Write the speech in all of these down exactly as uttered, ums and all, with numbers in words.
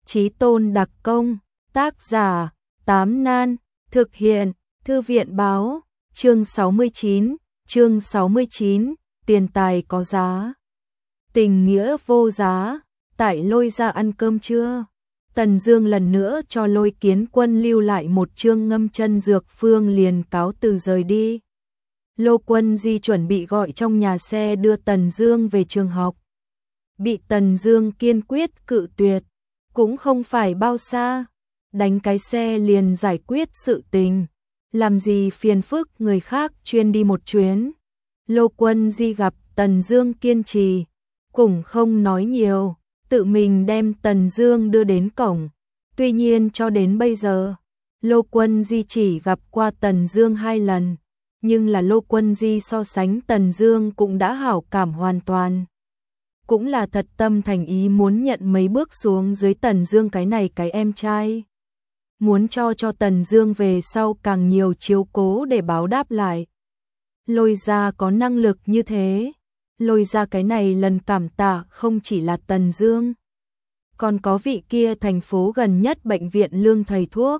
Chí tôn đặc công, tác giả, Tám Nan, thực hiện, Thư viện báo, chương sáu mươi chín, chương sáu mươi chín, tiền tài có giá. Tình nghĩa vô giá, tại Lôi Gia ăn cơm trưa. Tần Dương lần nữa cho Lôi Kiến Quân lưu lại một chương ngâm chân dược phương liền cáo từ rời đi. Lô Quân Di chuẩn bị gọi trong nhà xe đưa Tần Dương về trường học. Bị Tần Dương kiên quyết cự tuyệt, cũng không phải bao xa, đánh cái xe liền giải quyết sự tình, làm gì phiền phức người khác chuyên đi một chuyến. Lô Quân Di gặp Tần Dương kiên trì, cũng không nói nhiều, tự mình đem Tần Dương đưa đến cổng. Tuy nhiên cho đến bây giờ, Lô Quân Di chỉ gặp qua Tần Dương hai lần, nhưng là Lô Quân Di so sánh Tần Dương cũng đã hảo cảm hoàn toàn. Cũng là thật tâm thành ý muốn nhận mấy bước xuống dưới Tần Dương cái này cái em trai. Muốn cho cho Tần Dương về sau càng nhiều chiếu cố để báo đáp lại. Lôi Gia có năng lực như thế. Lôi Gia cái này lần cảm tạ không chỉ là Tần Dương, còn có vị kia thành phố gần nhất bệnh viện lương thầy thuốc.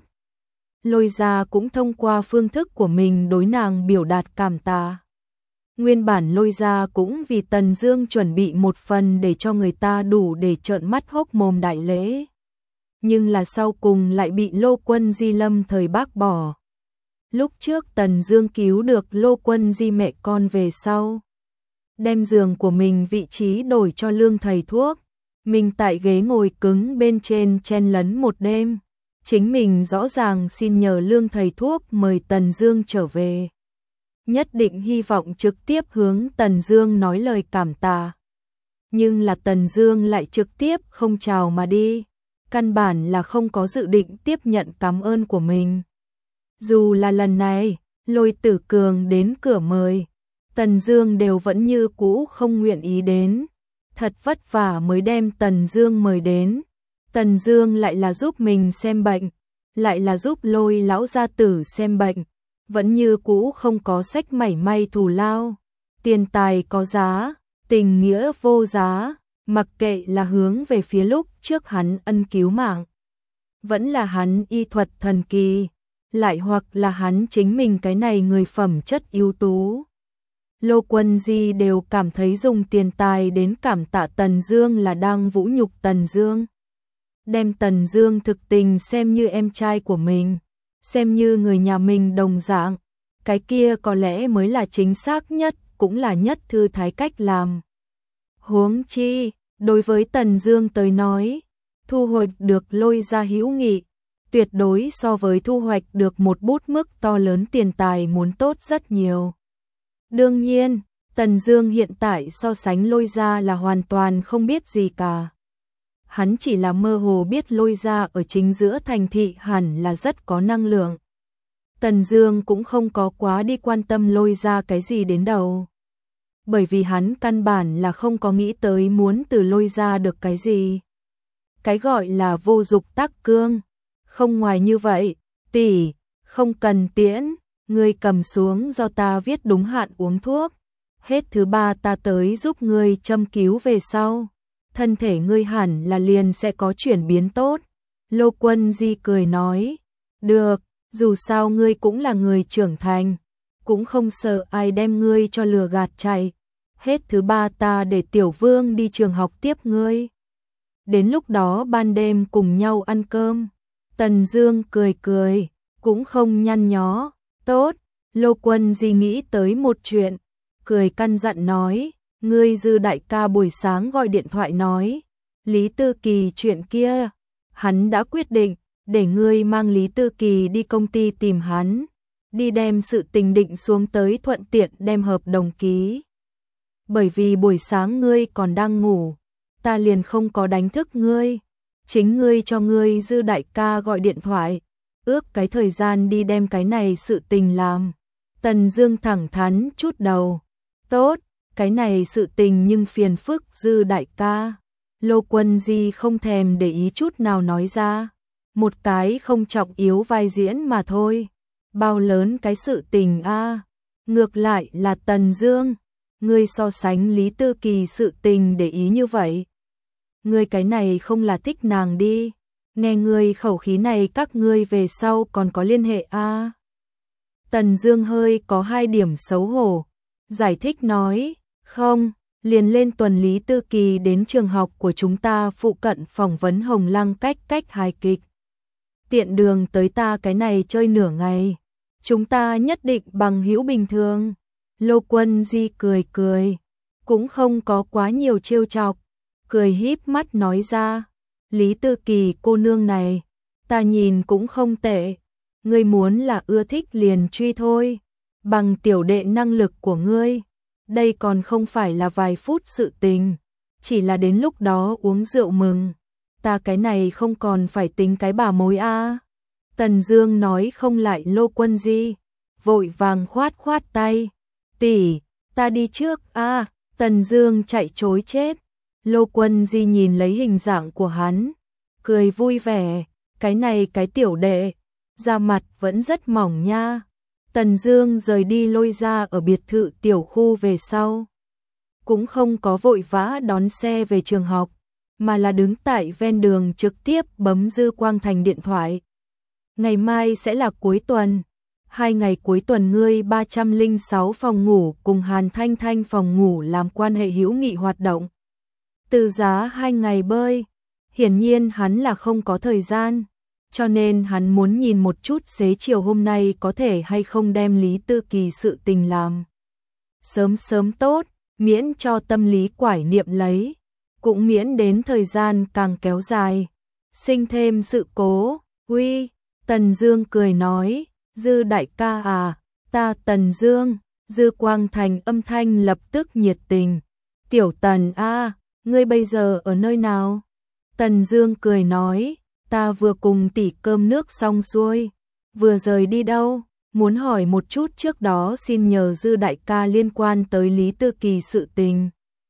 Lôi Gia cũng thông qua phương thức của mình đối nàng biểu đạt cảm tạ. Nguyên bản Lôi Gia cũng vì Tần Dương chuẩn bị một phần để cho người ta đủ để trợn mắt hốc mồm đại lễ. Nhưng là sau cùng lại bị Lô Quân Di lâm thời bác bỏ. Lúc trước Tần Dương cứu được Lô Quân Di mẹ con về sau, đem giường của mình vị trí đổi cho lương thầy thuốc, mình tại ghế ngồi cứng bên trên chen lấn một đêm, chính mình rõ ràng xin nhờ lương thầy thuốc mời Tần Dương trở về. Nhất định hy vọng trực tiếp hướng Tần Dương nói lời cảm tạ. Nhưng là Tần Dương lại trực tiếp không chào mà đi, căn bản là không có dự định tiếp nhận cảm ơn của mình. Dù là lần này, Lôi Tử Cường đến cửa mời, Tần Dương đều vẫn như cũ không nguyện ý đến. Thật vất vả mới đem Tần Dương mời đến. Tần Dương lại là giúp mình xem bệnh, lại là giúp Lôi lão gia tử xem bệnh, vẫn như cũ không có sách mảy may thù lao. Tiền tài có giá, tình nghĩa vô giá, mặc kệ là hướng về phía lúc trước hắn ân cứu mạng, vẫn là hắn y thuật thần kỳ, lại hoặc là hắn chính mình cái này người phẩm chất ưu tú. Lô Quân Di đều cảm thấy dùng tiền tài đến cảm tạ Tần Dương là đang vũ nhục Tần Dương. Đem Tần Dương thực tình xem như em trai của mình, xem như người nhà mình đồng dạng, cái kia có lẽ mới là chính xác nhất, cũng là nhất thư thái cách làm. Huống chi, đối với Tần Dương tới nói, thu hoạch được Lôi Gia hữu nghị, tuyệt đối so với thu hoạch được một bút mức to lớn tiền tài muốn tốt rất nhiều. Đương nhiên, Tần Dương hiện tại so sánh Lôi Gia là hoàn toàn không biết gì cả. Hắn chỉ là mơ hồ biết Lôi Gia ở chính giữa thành thị hẳn là rất có năng lượng. Tần Dương cũng không có quá đi quan tâm Lôi Gia cái gì đến đầu. Bởi vì hắn căn bản là không có nghĩ tới muốn từ Lôi Gia được cái gì. Cái gọi là vô dục tắc cương, không ngoài như vậy, tỷ, không cần tiễn, ngươi cầm xuống do ta viết đúng hạn uống thuốc. Hết thứ ba ta tới giúp ngươi châm cứu về sau, thân thể ngươi hẳn là liền sẽ có chuyển biến tốt. Lô Quân Di cười nói, được, dù sao ngươi cũng là người trưởng thành, cũng không sợ ai đem ngươi cho lừa gạt chạy. Hết thứ ba ta để Tiểu Vương đi trường học tiếp ngươi. Đến lúc đó ban đêm cùng nhau ăn cơm. Tần Dương cười cười, cũng không nhăn nhó. Tốt, Lô Quân Di nghĩ tới một chuyện, cười căn dặn nói, ngươi Dư đại ca buổi sáng gọi điện thoại nói, Lý Tư Kỳ chuyện kia, hắn đã quyết định, để ngươi mang Lý Tư Kỳ đi công ty tìm hắn, đi đem sự tình định xuống tới thuận tiện đem hợp đồng ký. Bởi vì buổi sáng ngươi còn đang ngủ, ta liền không có đánh thức ngươi, chính ngươi cho ngươi Dư đại ca gọi điện thoại, ước cái thời gian đi đem cái này sự tình làm. Tần Dương thẳng thắn chút đầu, tốt, cái này sự tình nhưng phiền phức Dư đại ca. Lô Quân Di không thèm để ý chút nào nói ra, một cái không trọng yếu vai diễn mà thôi, bao lớn cái sự tình a. Ngược lại là Tần Dương, ngươi so sánh Lý Tư Kỳ sự tình để ý như vậy, ngươi cái này không là thích nàng đi. Nghe ngươi khẩu khí này các ngươi về sau còn có liên hệ a? À? Tần Dương hơi có hai điểm xấu hổ, giải thích nói, không, liền lên tuần Lý Tư Kỳ đến trường học của chúng ta phụ cận phỏng vấn Hồng Lăng cách cách hài kịch. Tiện đường tới ta cái này chơi nửa ngày, chúng ta nhất định bằng hữu bình thường. Lô Quân Di cười cười, cũng không có quá nhiều trêu chọc, cười híp mắt nói ra, Lý Tư Kỳ cô nương này, ta nhìn cũng không tệ, ngươi muốn là ưa thích liền truy thôi, bằng tiểu đệ năng lực của ngươi, đây còn không phải là vài phút sự tình, chỉ là đến lúc đó uống rượu mừng, ta cái này không còn phải tính cái bà mối a. À. Tần Dương nói không lại Lô Quân Di, vội vàng khoát khoát tay, tỷ, ta đi trước a. À. Tần Dương chạy trối chết, Lô Quân Di nhìn lấy hình dạng của hắn, cười vui vẻ, cái này cái tiểu đệ, da mặt vẫn rất mỏng nha. Tần Dương rời đi Lôi ra ở biệt thự tiểu khu về sau, cũng không có vội vã đón xe về trường học, mà là đứng tại ven đường trực tiếp bấm Dư Quang Thành điện thoại. Ngày mai sẽ là cuối tuần, hai ngày cuối tuần ngươi ba trăm lẻ sáu phòng ngủ cùng Hàn Thanh Thanh phòng ngủ làm quan hệ hữu nghị hoạt động. Từ giá hai ngày bơi, hiển nhiên hắn là không có thời gian, cho nên hắn muốn nhìn một chút xế chiều hôm nay có thể hay không đem Lý Tư Kỳ sự tình làm. Sớm sớm tốt, miễn cho tâm lý quải niệm lấy, cũng miễn đến thời gian càng kéo dài, sinh thêm sự cố. Uy, Tần Dương cười nói, Dư đại ca à, ta Tần Dương. Dư Quang Thành âm thanh lập tức nhiệt tình, tiểu Tần a, ngươi bây giờ ở nơi nào? Tần Dương cười nói, ta vừa cùng tỷ cơm nước xong xuôi, vừa rời đi đâu, muốn hỏi một chút trước đó xin nhờ Dư đại ca liên quan tới Lý Tư Kỳ sự tình.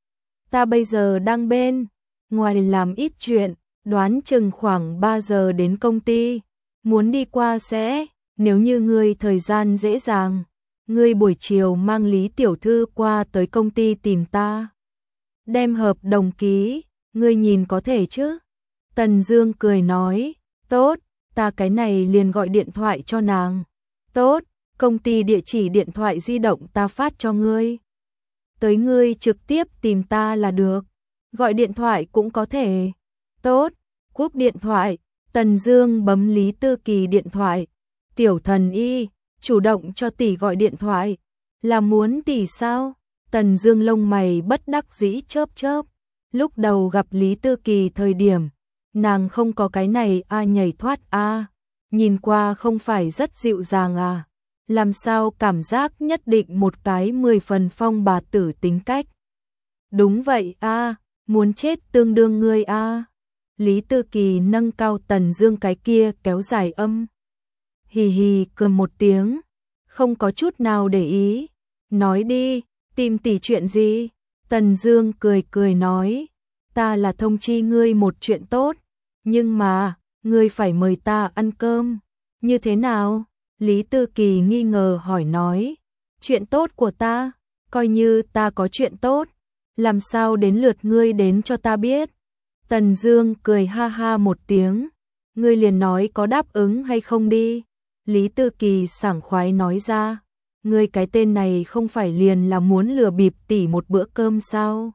Ta bây giờ đang bên ngoài làm ít chuyện, đoán chừng khoảng ba giờ đến công ty, muốn đi qua sẽ, nếu như ngươi thời gian dễ dàng, ngươi buổi chiều mang Lý tiểu thư qua tới công ty tìm ta. Đem hợp đồng ký, ngươi nhìn có thể chứ? Tần Dương cười nói, tốt, ta cái này liền gọi điện thoại cho nàng. Tốt, công ty địa chỉ điện thoại di động ta phát cho ngươi. Tới ngươi trực tiếp tìm ta là được, gọi điện thoại cũng có thể. Tốt, cúp điện thoại, Tần Dương bấm Lý Tư Kỳ điện thoại. Tiểu Thần y, chủ động cho tỷ gọi điện thoại, là muốn tỷ sao? Tần Dương lông mày bất đắc dĩ chớp chớp, lúc đầu gặp Lý Tư Kỳ thời điểm, nàng không có cái này a à nhảy thoát a, à. Nhìn qua không phải rất dịu dàng à, làm sao cảm giác nhất định một cái mười phần phong bà tử tính cách. Đúng vậy a, à, muốn chết tương đương ngươi a. À. Lý Tư Kỳ nâng cao Tần Dương cái kia kéo dài âm. Hì hì cười một tiếng, không có chút nào để ý, nói đi, tìm tỷ chuyện gì? Tần Dương cười cười nói, ta là thông chi ngươi một chuyện tốt, nhưng mà, ngươi phải mời ta ăn cơm, như thế nào? Lý Tư Kỳ nghi ngờ hỏi nói, chuyện tốt của ta, coi như ta có chuyện tốt, làm sao đến lượt ngươi đến cho ta biết? Tần Dương cười ha ha một tiếng, ngươi liền nói có đáp ứng hay không đi. Lý Tư Kỳ sảng khoái nói ra, ngươi cái tên này không phải liền là muốn lừa bịp tỷ một bữa cơm sao?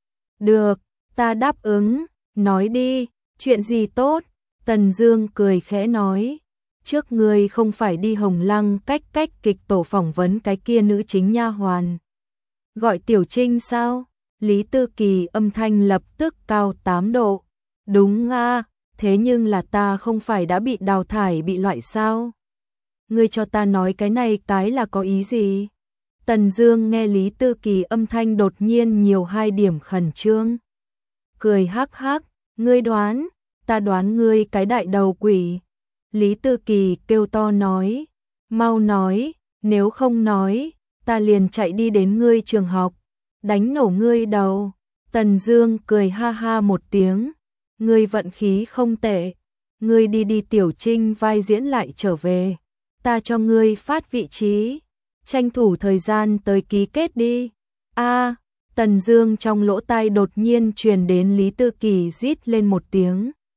Được, ta đáp ứng, nói đi, chuyện gì tốt? Tần Dương cười khẽ nói, trước ngươi không phải đi Hồng Lăng cách cách kịch tổ phỏng vấn cái kia nữ chính nha hoàn, gọi Tiểu Trinh sao? Lý Tư Kỳ âm thanh lập tức cao tám độ, đúng a, thế nhưng là ta không phải đã bị đào thải bị loại sao? Ngươi cho ta nói cái này cái là có ý gì? Tần Dương nghe Lý Tư Kỳ âm thanh đột nhiên nhiều hai điểm khẩn trương. Cười hắc hắc, ngươi đoán, ta đoán ngươi cái đại đầu quỷ. Lý Tư Kỳ kêu to nói, mau nói, nếu không nói, ta liền chạy đi đến ngươi trường học, đánh nổ ngươi đầu. Tần Dương cười ha ha một tiếng, ngươi vận khí không tệ, ngươi đi đi Tiểu Trinh vai diễn lại trở về. Ta cho ngươi phát vị trí, tranh thủ thời gian tới ký kết đi. A, à, Tần Dương trong lỗ tai đột nhiên truyền đến Lý Tư Kỳ rít lên một tiếng.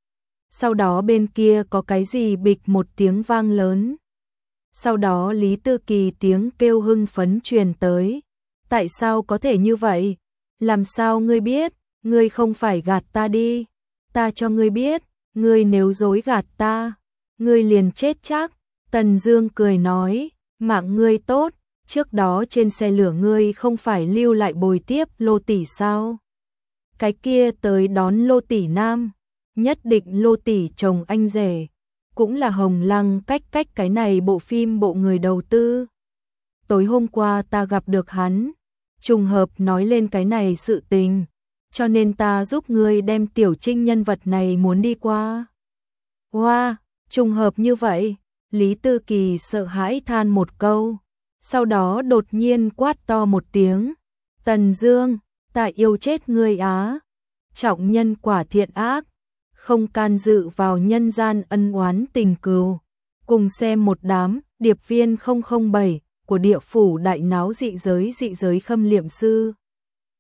Sau đó bên kia có cái gì bịch một tiếng vang lớn. Sau đó Lý Tư Kỳ tiếng kêu hưng phấn truyền tới. Tại sao có thể như vậy? Làm sao ngươi biết? Ngươi không phải gạt ta đi. Ta cho ngươi biết, ngươi nếu dối gạt ta, ngươi liền chết chắc. Tần Dương cười nói, mạng ngươi tốt, trước đó trên xe lửa ngươi không phải lưu lại bồi tiếp Lô tỷ sao? Cái kia tới đón Lô tỷ nam, nhất định Lô tỷ chồng anh rể, cũng là Hồng Lăng cách cách cái này bộ phim bộ người đầu tư. Tối hôm qua ta gặp được hắn, trùng hợp nói lên cái này sự tình, cho nên ta giúp ngươi đem Tiểu Trinh nhân vật này muốn đi qua. Hoa, wow, trùng hợp như vậy, Lý Tư Kỳ sợ hãi than một câu, sau đó đột nhiên quát to một tiếng, Tần Dương, ta yêu chết ngươi á, trọng nhân quả thiện ác, không can dự vào nhân gian ân oán tình cừu, cùng xem một đám điệp viên không không bảy của địa phủ đại náo dị giới dị giới khâm liệm sư.